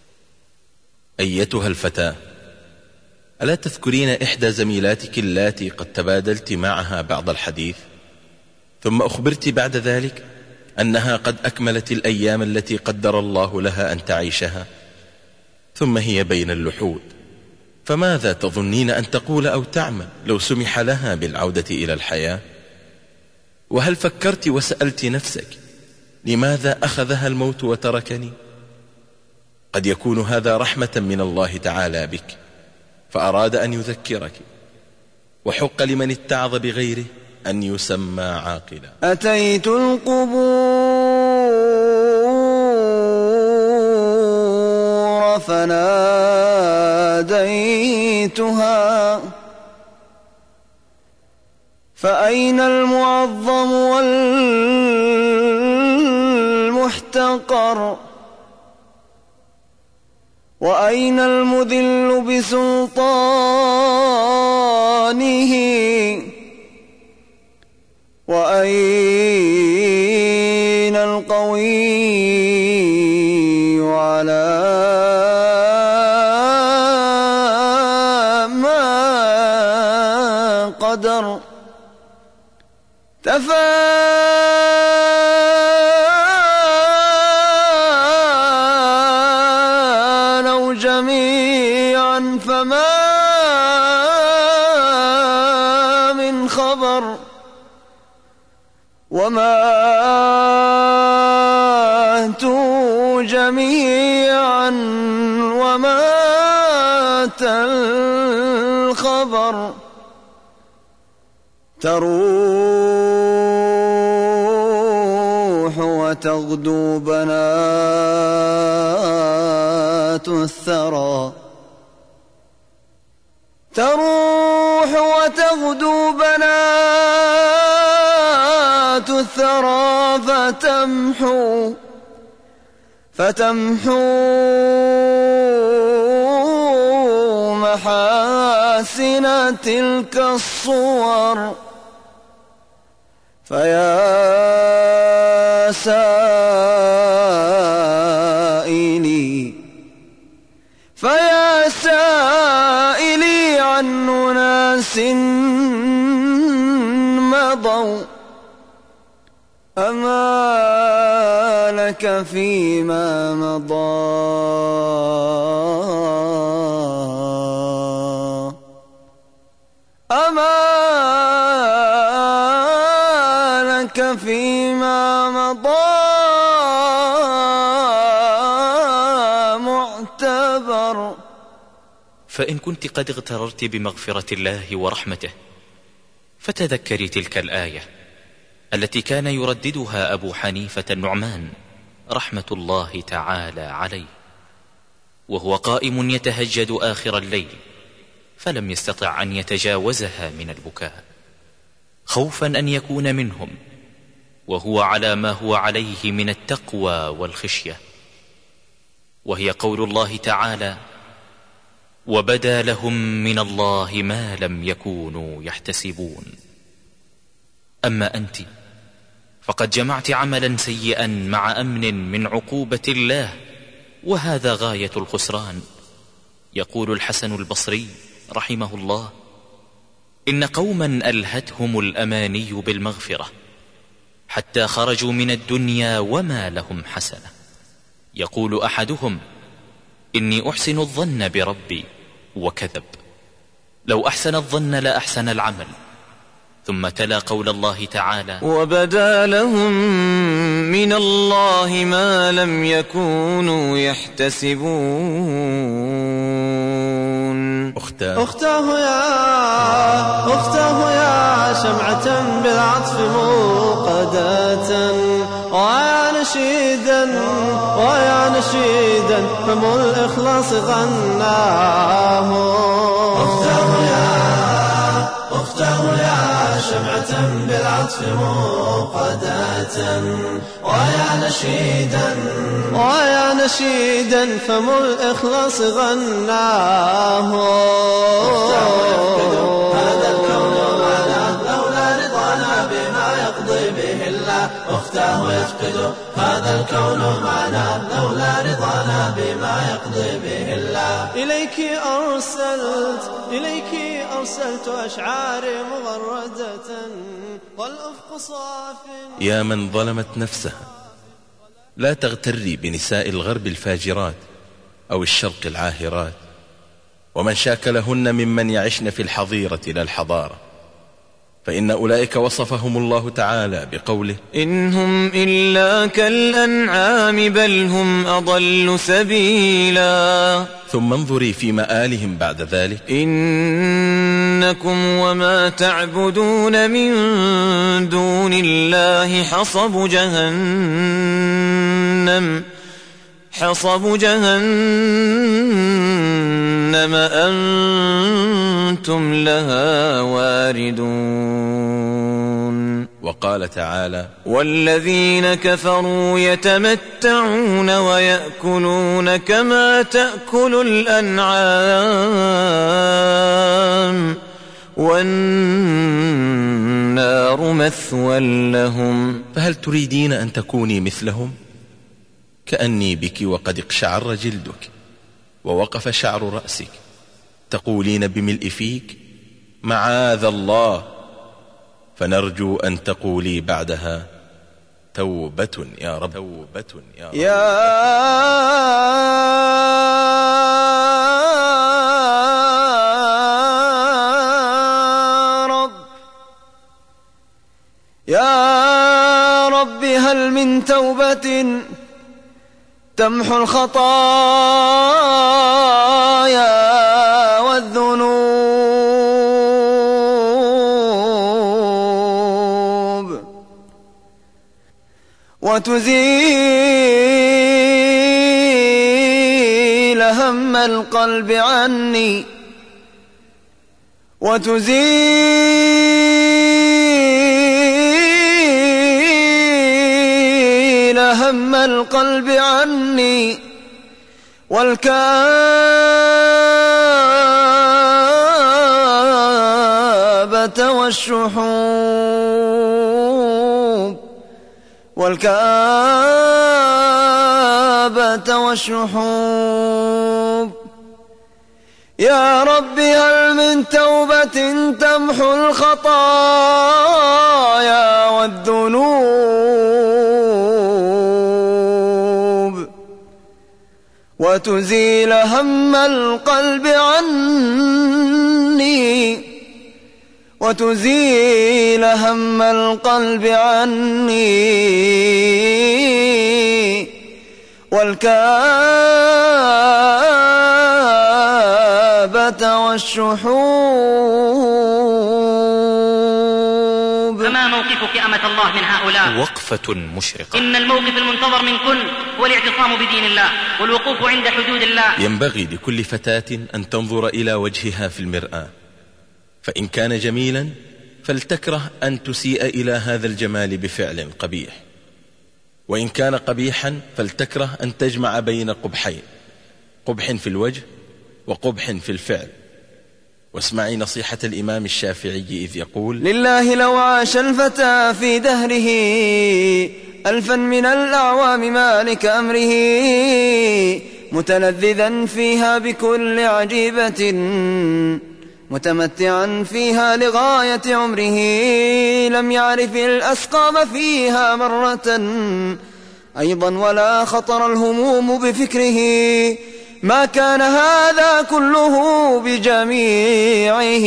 أيتها الفتاة، ألا تذكرين إحدى زميلاتك اللاتي قد تبادلت معها بعض الحديث، ثم أخبرت بعد ذلك أنها قد أكملت الأيام التي قدر الله لها أن تعيشها، ثم هي بين اللحود، فماذا تظنين أن تقول أو تعمل لو سمح لها بالعودة إلى الحياة؟ وهل فكرت وسألت نفسك لماذا أخذها الموت وتركني؟ قد يكون هذا رحمة من الله تعالى بك، فأراد أن يذكرك، وحق لمن اتعظ بغيره أن يسمى عاقلا. أتيت القبور فناديتها، فأين المعظم والمحتقر، وأين المذل بسلطانه، وأين القوي على ما قدر. تفانوا جميعا فما من خبر، وماتوا جميعا ومات الخبر. تروح وتغدو بنات الثرى، تروح وتغدو بنات الثرى، فتمحو محاسن تلك الصور. فيا سائلي عن أناس مضوا، أما لك فيما مضى، أما لك فيما مضى معتبر. فإن كنت قد اغتررت بمغفرة الله ورحمته، فتذكري تلك الآية التي كان يرددها أبو حنيفة النعمان رحمة الله تعالى عليه وهو قائم يتهجد آخر الليل، فلم يستطع أن يتجاوزها من البكاء خوفا أن يكون منهم وهو على ما هو عليه من التقوى والخشية، وهي قول الله تعالى: وبدا لهم من الله ما لم يكونوا يحتسبون. أما أنت فقد جمعت عملا سيئا مع أمن من عقوبة الله، وهذا غاية الخسران. يقول الحسن البصري رحمه الله: إن قوما ألهتهم الأماني بالمغفرة حتى خرجوا من الدنيا وما لهم حسنة. يقول أحدهم: إني أحسن الظن بربي، وكذب، لو أحسن الظن لأحسن العمل. ثم تلا قول الله تعالى: وبدا لهم من الله ما لم يكونوا يحتسبون. أختاه يا شمعة بالعطف موقدة، ويا نشيدا فم الإخلاص غناه. أختاه يا شمعة بالعطف موقدة، مغردة ويا نشيدا فم الإخلاص غناه هذا الكون معنا لولا رضانا بما يقضي به الله أختاه يفقد هذا الكون معنا لولا رضانا بما يقضي به الله إليك أرسلت أشعاري مغردة والأفق صاف. يا من ظلمت نفسها لا تغتري بنساء الغرب الفاجرات أو الشرق العاهرات ومن شاكلهن ممن يعشن في الحظيرة لا الحضارة، فإن أولئك وصفهم الله تعالى بقوله إن هم إلا كالأنعام بل هم أضل سبيلا. ثم انظري في مآلهم بعد ذلك إنكم وما تعبدون من دون الله حصب جهنم أنتم لها واردون. وقال تعالى والذين كفروا يتمتعون ويأكلون كما تأكل الأنعام والنار مثوى لهم. فهل تريدين أن تكوني مثلهم؟ كأني بك وقد اقشعر جلدك ووقف شعر رأسك تقولين بملء فيك معاذ الله، فنرجو أن تقولي بعدها توبة يا رب. يا رب هل من توبة تمحو الخطايا والذنوب وتزيل هم القلب عني هم القلب عني والكآبة والشحوب. يا رب هل من توبة تمحو الخطايا والذنوب وتزيل هم القلب عني والكآبة والشحوب. فما موقفك أمة الله من هؤلاء؟ وقفة مشرقة. إن الموقف المنتظر منكن هو الاعتصام بدين الله والوقوف عند حدود الله. ينبغي لكل فتاة أن تنظر إلى وجهها في المرآة، فإن كان جميلا فلتكره أن تسيء إلى هذا الجمال بفعل قبيح، وإن كان قبيحا فلتكره أن تجمع بين قبحين، قبح في الوجه وقبح في الفعل. واسمعي نصيحة الإمام الشافعي إذ يقول لله لو عاش الفتى في دهره 1000 من الأعوام مالك أمره متلذذا فيها بكل عجيبة متمتعا فيها لغاية عمره لم يعرف الأسقام فيها مرة أيضا ولا خطر الهموم بفكره ما كان هذا كله بجميعه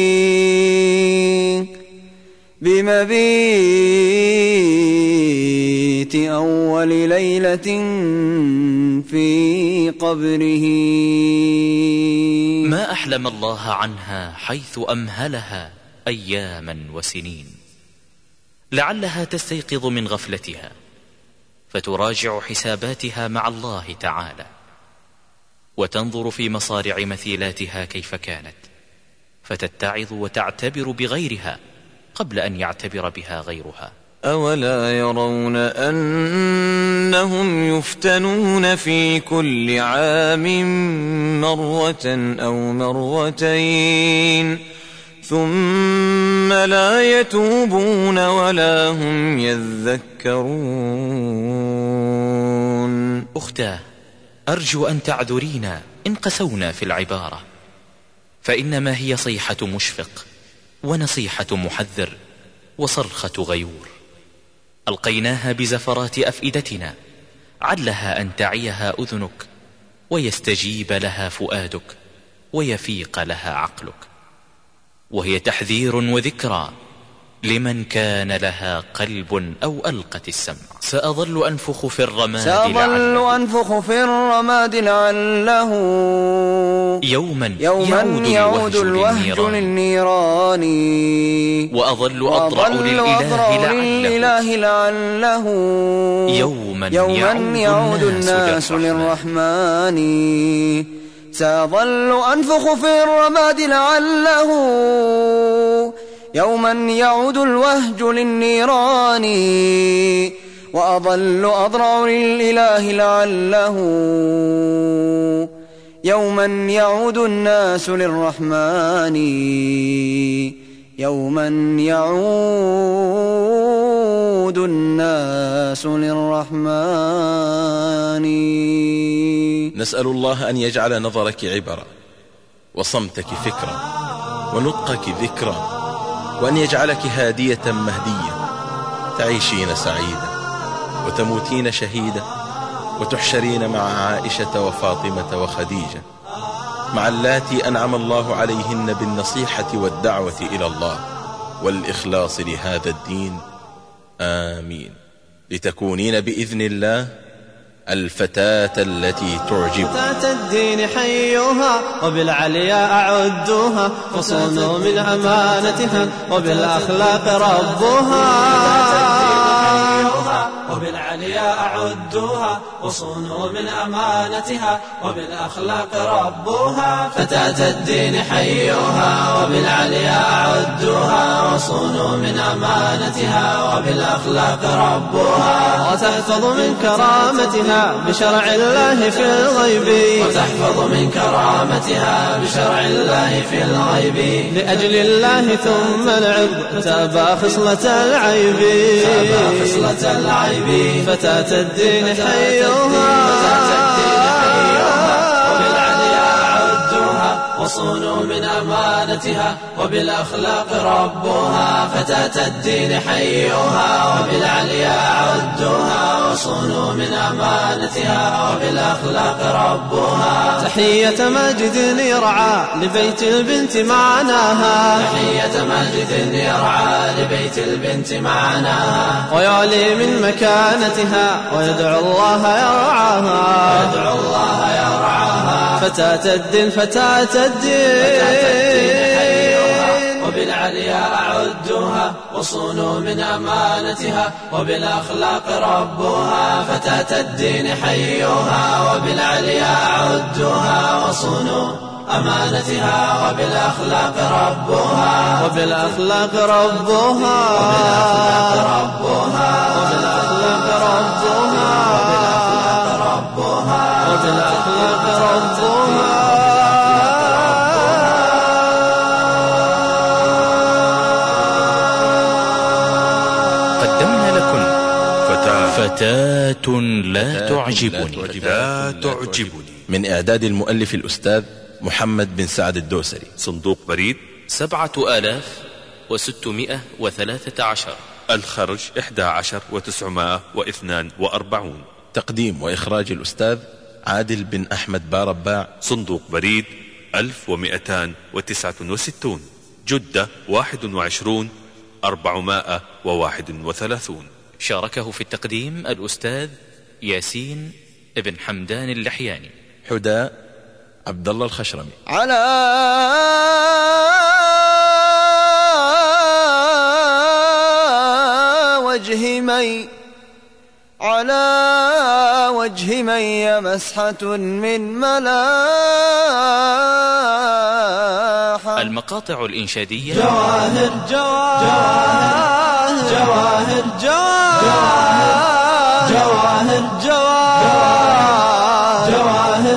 بمبيت أول ليلة في قبره. ما أحلم الله عنها حيث أمهلها أياما وسنين، لعلها تستيقظ من غفلتها فتراجع حساباتها مع الله تعالى وتنظر في مصارع مثيلاتها كيف كانت، فتتعظ وتعتبر بغيرها قبل أن يعتبر بها غيرها. أولا يرون أنهم يفتنون في كل عام مرة أو مرتين ثم لا يتوبون ولا هم يذكرون. أختاه، أرجو أن تعذرينا إن قسونا في العبارة، فإنما هي صيحة مشفق ونصيحة محذر وصرخة غيور ألقيناها بزفرات أفئدتنا، علها أن تعيها أذنك ويستجيب لها فؤادك ويفيق لها عقلك، وهي تحذير وذكرى لمن كان لها قلب أو ألقت السمع. سأظل أنفخ في الرماد لعله يوما يعود الوهج للنيران، وأظل أضرع للإله لعله يوما يعود الناس للرحمن. سأظل أنفخ في الرماد لعله يوما يعود الوهج للنيران، وأظل أضرع للإله لعله يوما يعود الناس للرحمن. يوما يعود الناس للرحمن. نسأل الله أن يجعل نظرك عبرة وصمتك فكرة ونطقك ذكرى، وأن يجعلك هادية مهدية تعيشين سعيدة وتموتين شهيدة وتحشرين مع عائشة وفاطمة وخديجة، مع اللاتي أنعم الله عليهن بالنصيحة والدعوة إلى الله والإخلاص لهذا الدين. آمين. لتكونين بإذن الله الفتاة التي تعجب. فتاة الدين حيوها وبالعلياء أعدوها، وصونوا من أمانتها وبالأخلاق ربوها. وبالعلياء أعدوها وصونوا من أمانتها وبالأخلاق ربوها. فتاة الدين حيوها وبالعلياء أعدوها وصونوا من أمانتها وبالأخلاق ربوها. وتحفظ من كرامتها بشرع الله في الغيب، وتحفظ من كرامتها بشرع الله في الغيب. لأجل الله ثم العب تابى خصلة العيب، فتاة الدين حيوها وبالعلياء عدوها وصونوا من أمانتها وبالأخلاق ربوها. فتاة الدين حيوها وبالعلياء عدوها وصونوا من أمانتها وبالأخلاق ربوها. تحية ماجد يرعى لبيت البنت معناها، تحية ماجد يرعى لبيت البنت معناها. ويعلي من مكانتها ويدعو الله يرعاها، ويدعو الله يرعاها. فتاة الدين فتاة الدين وبالعلياء عدوها وصونوا من أمانتها وبالأخلاق ربوها. فتاة الدين حيوها وبالعلياء عدوها وصونوا أمانتها وبالأخلاق ربوها. وبالأخلاق ربوها وبالأخلاق ربوها وبالأخلاق ربوها وبالأخلاق ربوها. قدمنا لكم فتاة لا تعجبني من إعداد المؤلف الأستاذ محمد بن سعد الدوسري. صندوق بريد 7613. الخرج 11,942. تقديم وإخراج الأستاذ عادل بن أحمد بارباع. صندوق بريد 1269، جدة 21,431. شاركه في التقديم الأستاذ ياسين ابن حمدان اللحياني. حداء عبد الله الخشرمي. على وجه مي مسحة من ملاحة. المقاطع الإنشادية جواهر جواهر جواهر جواهر جواهر جواهر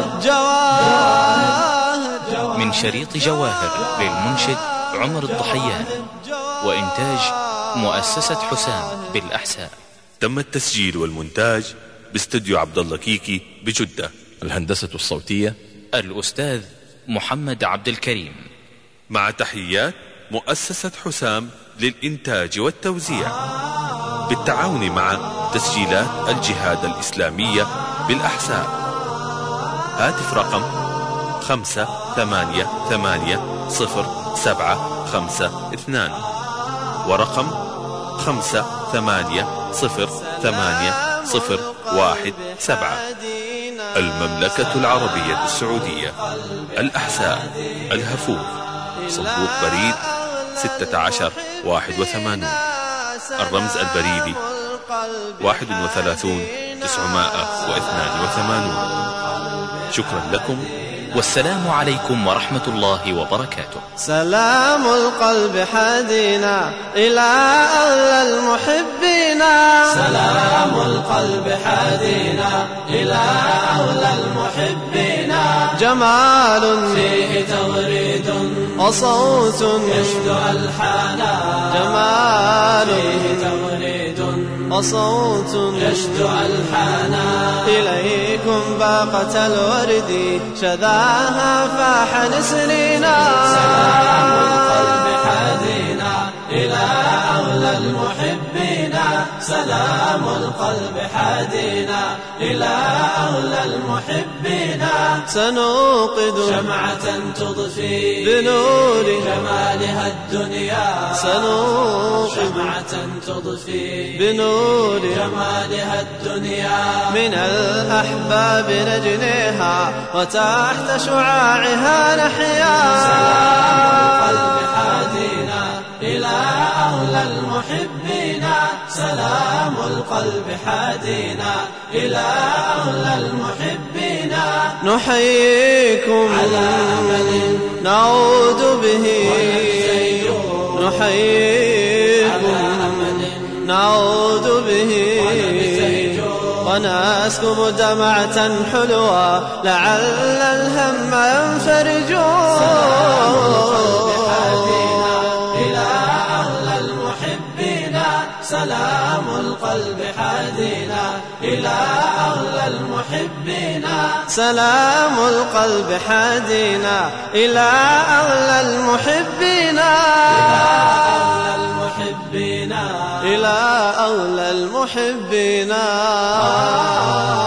جواهر من شريط جواهر للمنشد عمر الضحيان، وإنتاج مؤسسة حسام بالأحساء. تم التسجيل والمونتاج باستوديو عبد الله كيكي بجدة. الهندسة الصوتية الأستاذ محمد عبد الكريم، مع تحيات مؤسسة حسام للإنتاج والتوزيع بالتعاون مع تسجيلات الجهاد الإسلامية بالأحساء. هاتف رقم 5880752 ورقم 580080117. المملكة العربية السعودية، الأحساء، الهفوف، صندوق بريد 1681. الرمز البريدي 31982. شكرا لكم، والسلام عليكم ورحمة الله وبركاته. سلام القلب حادينا إلى أغلى المحبين، سلام القلب حادينا إلى أغلى المحبين. جمال فيه تغريد وصوت يشدو ألحانا، جمال فيه تغريد وصوت يشدو ألحانا. إليكم باقة الورد شذاها فاح نسرينا، سلام القلب حادينا إلى أغلى المحبين، سلام القلب حادينا إلى أغلى المحبين. سنوقد شمعة تضفي بنور جمالها الدنيا، سنوقد شمعة تضفي بنور جمالها الدنيا. من الأحباب نجنيها وتحت شعاعها نحيا، سلام القلب حادينا إلى أغلى المحبين، سلام القلب حادينا إلى أغلى المحبين. نحييكم على أمل نعود به، نحييكم نعود به، ونسكب دمعة حلوة لعل الهم ينفرج. سلام القلب حادينا إلى أغلى المحبين، سلام القلب حادينا إلى أغلى المحبين، إلى أغلى المحبين.